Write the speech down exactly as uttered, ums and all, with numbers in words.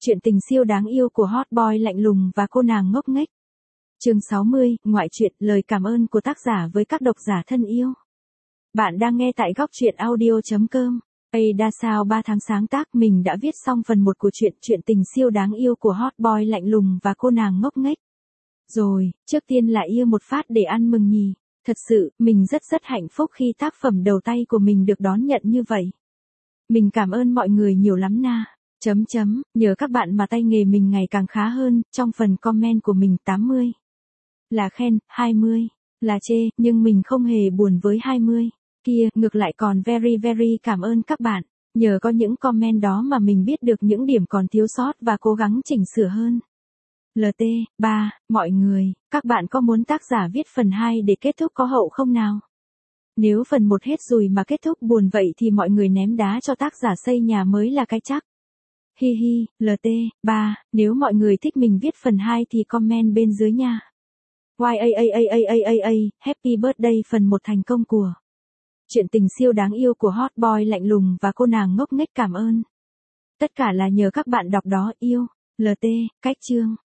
Chuyện tình siêu đáng yêu của hot boy lạnh lùng và cô nàng ngốc nghếch. Chương sáu mươi, ngoại truyện, lời cảm ơn của tác giả với các độc giả thân yêu. Bạn đang nghe tại góc truyện audio chấm com. Ada Sao ba tháng sáng tác, mình đã viết xong phần một của chuyện Chuyện tình siêu đáng yêu của hot boy lạnh lùng và cô nàng ngốc nghếch. Rồi, trước tiên là yêu một phát để ăn mừng nhỉ. Thật sự, mình rất rất hạnh phúc khi tác phẩm đầu tay của mình được đón nhận như vậy. Mình cảm ơn mọi người nhiều lắm na. Chấm chấm, nhờ các bạn mà tay nghề mình ngày càng khá hơn. Trong phần comment của mình tám mươi là khen, hai mươi là chê, nhưng mình không hề buồn với hai mươi kia, ngược lại còn very very cảm ơn các bạn. Nhờ có những comment đó mà mình biết được những điểm còn thiếu sót và cố gắng chỉnh sửa hơn. lờ tê ba, mọi người, các bạn có muốn tác giả viết phần hai để kết thúc có hậu không nào? Nếu phần một hết rồi mà kết thúc buồn vậy thì mọi người ném đá cho tác giả xây nhà mới là cái chắc. Hi hi, lờ tê ba, nếu mọi người thích mình viết phần hai thì comment bên dưới nha. Why a a a a a a a, happy birthday phần một thành công của Chuyện tình siêu đáng yêu của hot boy lạnh lùng và cô nàng ngốc nghếch, cảm ơn. Tất cả là nhờ các bạn đọc đó, yêu. lờ tê, cách chương.